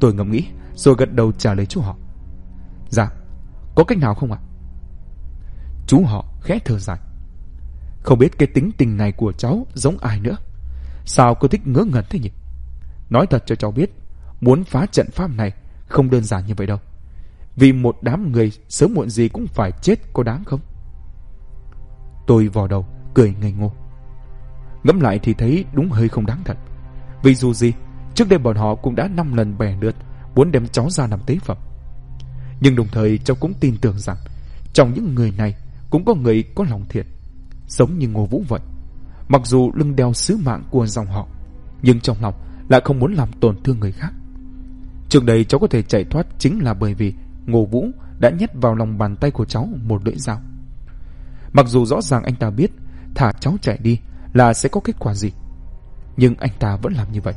Tôi ngẫm nghĩ rồi gật đầu trả lời chú họ. Dạ, có cách nào không ạ? Chú họ khẽ thở dài. Không biết cái tính tình này của cháu giống ai nữa. Sao cô thích ngớ ngẩn thế nhỉ? Nói thật cho cháu biết, muốn phá trận pháp này không đơn giản như vậy đâu. Vì một đám người sớm muộn gì cũng phải chết, có đáng không? Tôi vò đầu cười ngây ngô. Ngẫm lại thì thấy đúng hơi không đáng thật. Vì dù gì trước đây bọn họ cũng đã 5 lần bè lượt muốn đem cháu ra làm tế phẩm. Nhưng đồng thời cháu cũng tin tưởng rằng trong những người này cũng có người có lòng thiện, giống như Ngô Vũ vậy. Mặc dù lưng đeo sứ mạng của dòng họ, nhưng trong lòng lại không muốn làm tổn thương người khác. Trước đây cháu có thể chạy thoát chính là bởi vì Ngô Vũ đã nhét vào lòng bàn tay của cháu một lưỡi dao. Mặc dù rõ ràng anh ta biết thả cháu chạy đi là sẽ có kết quả gì, nhưng anh ta vẫn làm như vậy.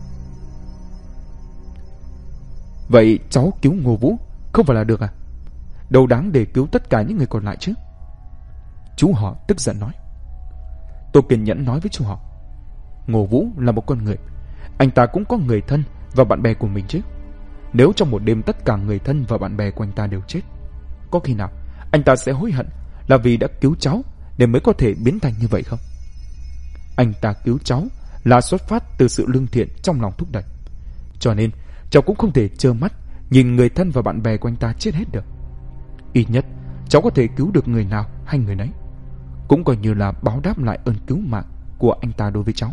Vậy cháu cứu Ngô Vũ không phải là được à? Đâu đáng để cứu tất cả những người còn lại chứ? Chú họ tức giận nói. Tôi kiên nhẫn nói với chú họ. Ngô Vũ là một con người, anh ta cũng có người thân và bạn bè của mình chứ. Nếu trong một đêm tất cả người thân và bạn bè của anh ta đều chết, có khi nào anh ta sẽ hối hận là vì đã cứu cháu nên mới có thể biến thành như vậy không? Anh ta cứu cháu là xuất phát từ sự lương thiện trong lòng thúc đẩy. Cho nên cháu cũng không thể trơ mắt nhìn người thân và bạn bè của anh ta chết hết được. Ít nhất cháu có thể cứu được người nào hay người nấy, cũng coi như là báo đáp lại ơn cứu mạng của anh ta đối với cháu.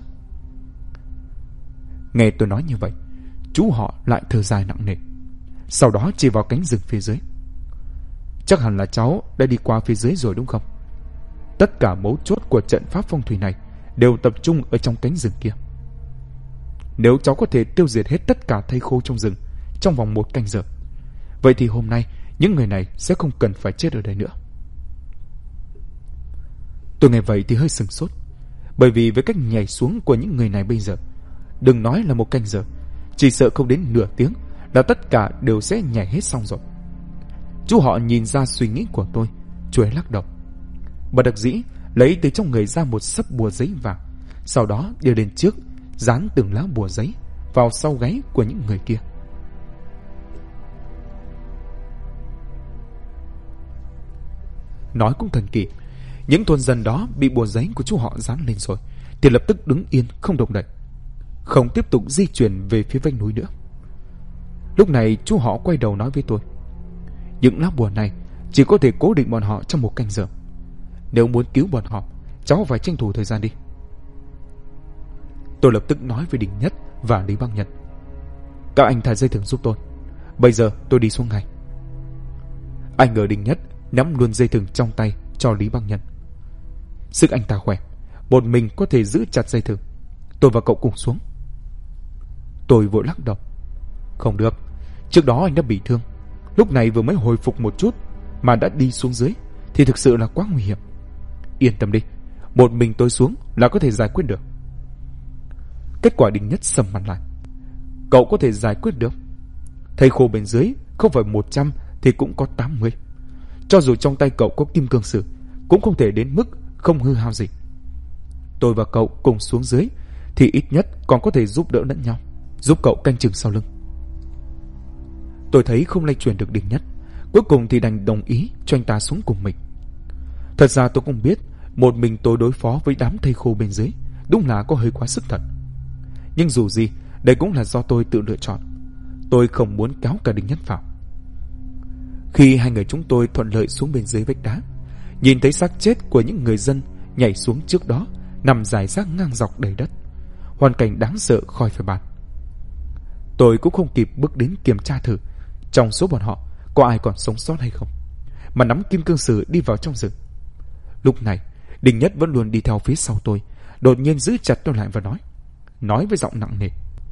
Nghe tôi nói như vậy, chú họ lại thở dài nặng nề, sau đó chỉ vào cánh rừng phía dưới. Chắc hẳn là cháu đã đi qua phía dưới rồi đúng không? Tất cả mấu chốt của trận pháp phong thủy này đều tập trung ở trong cánh rừng kia. Nếu cháu có thể tiêu diệt hết tất cả thây khô trong rừng trong vòng 1 canh giờ, vậy thì hôm nay những người này sẽ không cần phải chết ở đây nữa. Tôi nghe vậy thì hơi sửng sốt, bởi vì với cách nhảy xuống của những người này bây giờ, đừng nói là 1 canh giờ, chỉ sợ không đến nửa tiếng là tất cả đều sẽ nhảy hết xong rồi. Chú họ nhìn ra suy nghĩ của tôi, chú ấy lắc đầu. Bất đắc dĩ lấy từ trong người ra một xấp bùa giấy vàng, sau đó đưa lên trước, dán từng lá bùa giấy vào sau gáy của những người kia. Nói cũng thần kỳ, những thôn dân đó bị bùa giấy của chú họ dán lên rồi thì lập tức đứng yên không động đậy, không tiếp tục di chuyển về phía vách núi nữa. Lúc này chú họ quay đầu nói với tôi, những lá bùa này chỉ có thể cố định bọn họ trong 1 canh giờ. Nếu muốn cứu bọn họ, cháu phải tranh thủ thời gian đi. Tôi lập tức nói với Đình Nhất và Lý Băng Nhật, các anh thả dây thừng giúp tôi, bây giờ tôi đi xuống ngay. Anh ngờ Đình Nhất nắm luôn dây thừng trong tay cho Lý Băng Nhật. Sức anh ta khỏe, một mình có thể giữ chặt dây thừng. Tôi và cậu cùng xuống. Tôi vội lắc đầu. Không được, trước đó anh đã bị thương, lúc này vừa mới hồi phục một chút mà đã đi xuống dưới thì thực sự là quá nguy hiểm. Yên tâm đi, một mình tôi xuống là có thể giải quyết được. Kết quả Đình Nhất sầm mặt lại. Cậu có thể giải quyết được? Thầy khô bên dưới không phải 100 thì cũng có 80. Cho dù trong tay cậu có kim cương sử cũng không thể đến mức không hư hao gì. Tôi và cậu cùng xuống dưới thì ít nhất còn có thể giúp đỡ lẫn nhau, giúp cậu canh chừng sau lưng. Tôi thấy không lay chuyển được Đình Nhất, cuối cùng thì đành đồng ý cho anh ta xuống cùng mình. Thật ra tôi cũng biết một mình tôi đối phó với đám thây khô bên dưới đúng là có hơi quá sức thật. Nhưng dù gì đây cũng là do tôi tự lựa chọn. Tôi không muốn kéo cả Đình Nhất vào. Khi hai người chúng tôi thuận lợi xuống bên dưới vách đá, nhìn thấy xác chết của những người dân nhảy xuống trước đó nằm rải rác ngang dọc đầy đất, hoàn cảnh đáng sợ khỏi phải bàn. Tôi cũng không kịp bước đến kiểm tra thử trong số bọn họ có ai còn sống sót hay không, mà nắm kim cương sử đi vào trong rừng. Lúc này Đình Nhất vẫn luôn đi theo phía sau tôi, đột nhiên giữ chặt tôi lại và nói với giọng nặng nề.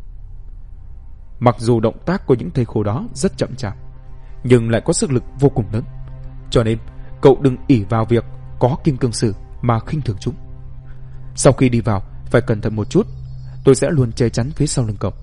Mặc dù động tác của những thầy khô đó rất chậm chạp, nhưng lại có sức lực vô cùng lớn, cho nên cậu đừng ỷ vào việc có kim cương sử mà khinh thường chúng. Sau khi đi vào phải cẩn thận một chút, tôi sẽ luôn che chắn phía sau lưng cậu.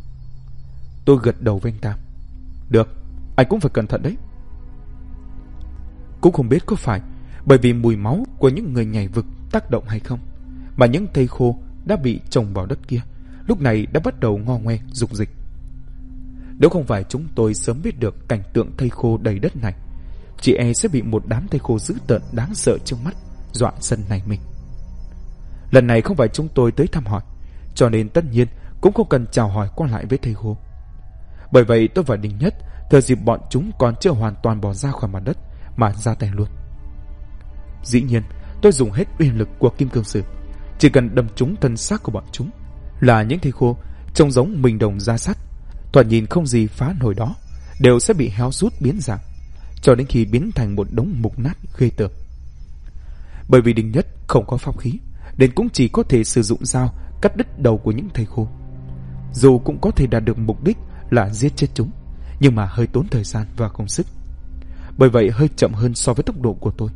Tôi gật đầu với anh ta. Được, anh cũng phải cẩn thận đấy. Cũng không biết có phải bởi vì mùi máu của những người nhảy vực tác động hay không, mà những thây khô đã bị trồng vào đất kia lúc này đã bắt đầu ngo ngoe rục dịch. Nếu không phải chúng tôi sớm biết được cảnh tượng thây khô đầy đất này, chị e sẽ bị một đám thây khô dữ tợn đáng sợ trước mắt dọa sân này mình. Lần này không phải chúng tôi tới thăm hỏi, cho nên tất nhiên cũng không cần chào hỏi qua lại với thây khô. Bởi vậy tôi và Đình Nhất thừa dịp bọn chúng còn chưa hoàn toàn bỏ ra khỏi mặt đất mà ra tay luôn. Dĩ nhiên tôi dùng hết uy lực của kim cương sử, chỉ cần đâm trúng thân xác của bọn chúng là những thây khô trông giống mình đồng da sắt, thoạt nhìn không gì phá nổi đó, đều sẽ bị héo rút biến dạng, cho đến khi biến thành một đống mục nát ghê tởm. Bởi vì Đình Nhất không có pháp khí, nên cũng chỉ có thể sử dụng dao cắt đứt đầu của những thây khô. Dù cũng có thể đạt được mục đích là giết chết chúng, nhưng mà hơi tốn thời gian và công sức, bởi vậy hơi chậm hơn so với tốc độ của tôi.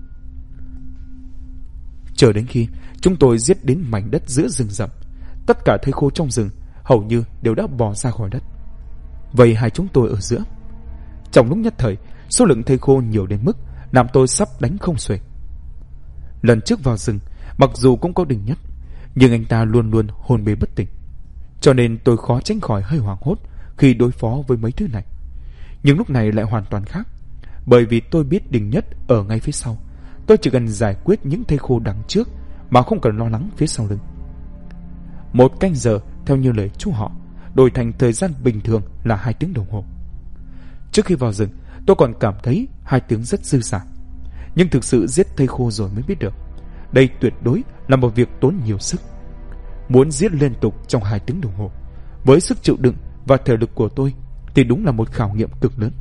Chờ đến khi chúng tôi giết đến mảnh đất giữa rừng rậm, tất cả thây khô trong rừng hầu như đều đã bò ra khỏi đất, vậy hai chúng tôi ở giữa. Trong lúc nhất thời, số lượng thây khô nhiều đến mức làm tôi sắp đánh không xuể. Lần trước vào rừng, mặc dù cũng có Đình Nhất, nhưng anh ta luôn luôn hôn mê bất tỉnh, cho nên tôi khó tránh khỏi hơi hoảng hốt khi đối phó với mấy thứ này. Nhưng lúc này lại hoàn toàn khác, bởi vì tôi biết Đình Nhất ở ngay phía sau. Tôi chỉ cần giải quyết những thây khô đằng trước mà không cần lo lắng phía sau lưng. 1 canh giờ theo như lời chú họ, đổi thành thời gian bình thường là 2 tiếng đồng hồ. Trước khi vào rừng, tôi còn cảm thấy 2 tiếng rất dư xả, nhưng thực sự giết thây khô rồi mới biết được đây tuyệt đối là một việc tốn nhiều sức. Muốn giết liên tục trong 2 tiếng đồng hồ, với sức chịu đựng và thể lực của tôi, thì đúng là một khảo nghiệm cực lớn.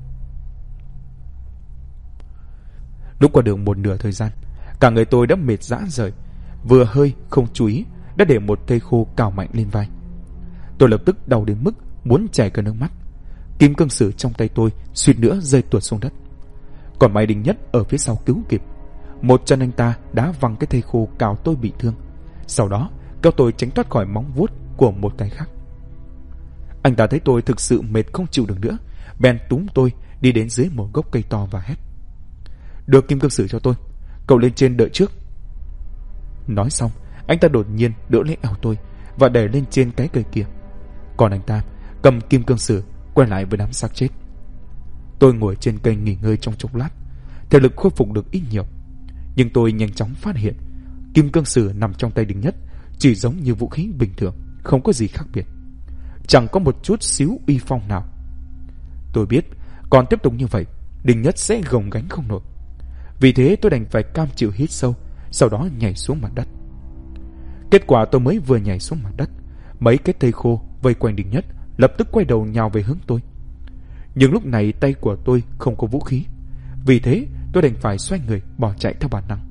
Lúc qua đường một nửa thời gian, cả người tôi đã mệt rã rời, vừa hơi không chú ý đã để một thây khô cào mạnh lên vai. Tôi lập tức đau đến mức muốn chảy cả nước mắt. Kim cương sử trong tay tôi suýt nữa rơi tuột xuống đất. Còn may Đình Nhất ở phía sau cứu kịp. Một chân anh ta đá văng cái thây khô cào tôi bị thương, sau đó kéo tôi tránh thoát khỏi móng vuốt của một cái khác. Anh ta thấy tôi thực sự mệt không chịu được nữa, bèn túm tôi đi đến dưới một gốc cây to và hét: "Đưa kim cương sử cho tôi, cậu lên trên đợi trước." Nói xong, anh ta đột nhiên đỡ lấy eo tôi và đẩy lên trên cái cây kia. Còn anh ta cầm kim cương sử quay lại với đám xác chết. Tôi ngồi trên cây nghỉ ngơi trong chốc lát, thể lực khôi phục được ít nhiều, nhưng tôi nhanh chóng phát hiện kim cương sử nằm trong tay Đình Nhất chỉ giống như vũ khí bình thường, không có gì khác biệt, chẳng có một chút xíu uy phong nào. Tôi biết còn tiếp tục như vậy Đình Nhất sẽ gồng gánh không nổi, vì thế tôi đành phải cam chịu hít sâu, sau đó nhảy xuống mặt đất. Kết quả tôi mới vừa nhảy xuống mặt đất, mấy cái thây khô vây quanh Đình Nhất lập tức quay đầu nhào về hướng tôi. Nhưng lúc này tay của tôi không có vũ khí, vì thế tôi đành phải xoay người bỏ chạy theo bản năng.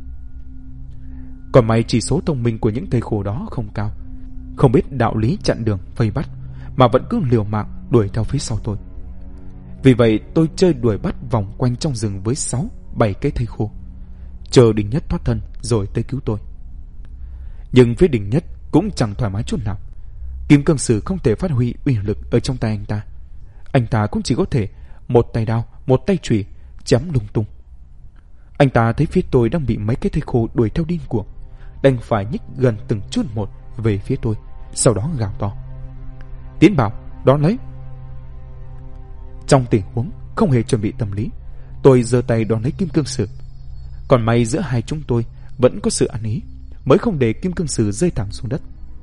Còn may chỉ số thông minh của những thây khô đó không cao, không biết đạo lý chặn đường vây bắt, mà vẫn cứ liều mạng đuổi theo phía sau tôi. Vì vậy tôi chơi đuổi bắt vòng quanh trong rừng với 6-7 cái thây khô, chờ Đình Nhất thoát thân rồi tới cứu tôi. Nhưng phía Đình Nhất cũng chẳng thoải mái chút nào. Kim cương sử không thể phát huy uy lực ở trong tay anh ta. Anh ta cũng chỉ có thể một tay đao, một tay chùy chém lung tung. Anh ta thấy phía tôi đang bị mấy cái thây khô đuổi theo điên cuồng, đành phải nhích gần từng chút một về phía tôi, sau đó gào to: "Tiến bảo, đón lấy!" Trong tình huống không hề chuẩn bị tâm lý, tôi giơ tay đón lấy kim cương sử. Còn may giữa hai chúng tôi vẫn có sự ăn ý, mới không để kim cương sử rơi thẳng xuống đất.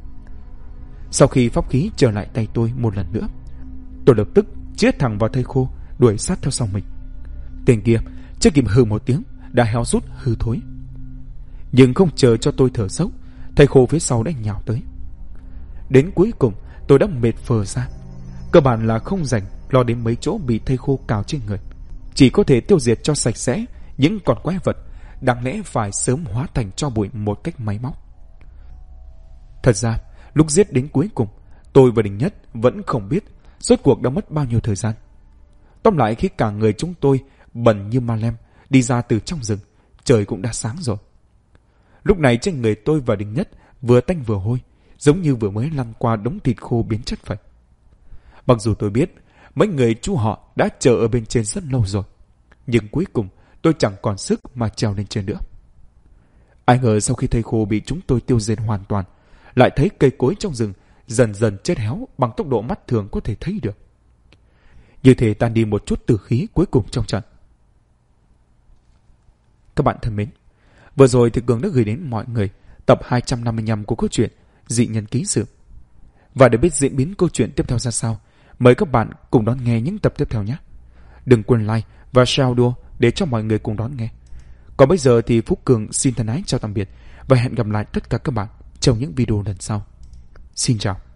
Sau khi pháp khí trở lại tay tôi một lần nữa, tôi lập tức chĩa thẳng vào thây khô đuổi sát theo sau mình. Tên kia chưa kịp hừ một tiếng đã héo rút hư thối. Nhưng không chờ cho tôi thở dốc, thây khô phía sau đã nhào tới. Đến cuối cùng tôi đã mệt phờ ra, cơ bản là không rảnh lo đến mấy chỗ bị thây khô cào trên người, chỉ có thể tiêu diệt cho sạch sẽ những con quái vật đáng lẽ phải sớm hóa thành tro bụi một cách máy móc. Thật ra lúc giết đến cuối cùng, tôi và Đình Nhất vẫn không biết rốt cuộc đã mất bao nhiêu thời gian. Tóm lại, khi cả người chúng tôi bần như ma lem đi ra từ trong rừng, trời cũng đã sáng rồi. Lúc này trên người tôi và Đình Nhất vừa tanh vừa hôi, giống như vừa mới lăn qua đống thịt khô biến chất vậy. Mặc dù tôi biết mấy người chú họ đã chờ ở bên trên rất lâu rồi, nhưng cuối cùng tôi chẳng còn sức mà trèo lên trên nữa. Ai ngờ sau khi thây khô bị chúng tôi tiêu diệt hoàn toàn, lại thấy cây cối trong rừng dần dần chết héo bằng tốc độ mắt thường có thể thấy được. như thể tan đi một chút tử khí cuối cùng trong trận. Các bạn thân mến, vừa rồi thì Cường đã gửi đến mọi người tập 255 của câu chuyện Dị Nhân Ký Sự. Và để biết diễn biến câu chuyện tiếp theo ra sao, mời các bạn cùng đón nghe những tập tiếp theo nhé. Đừng quên like và share audio để cho mọi người cùng đón nghe. Còn bây giờ thì Phúc Cường xin thân ái chào tạm biệt và hẹn gặp lại tất cả các bạn trong những video lần sau. Xin chào.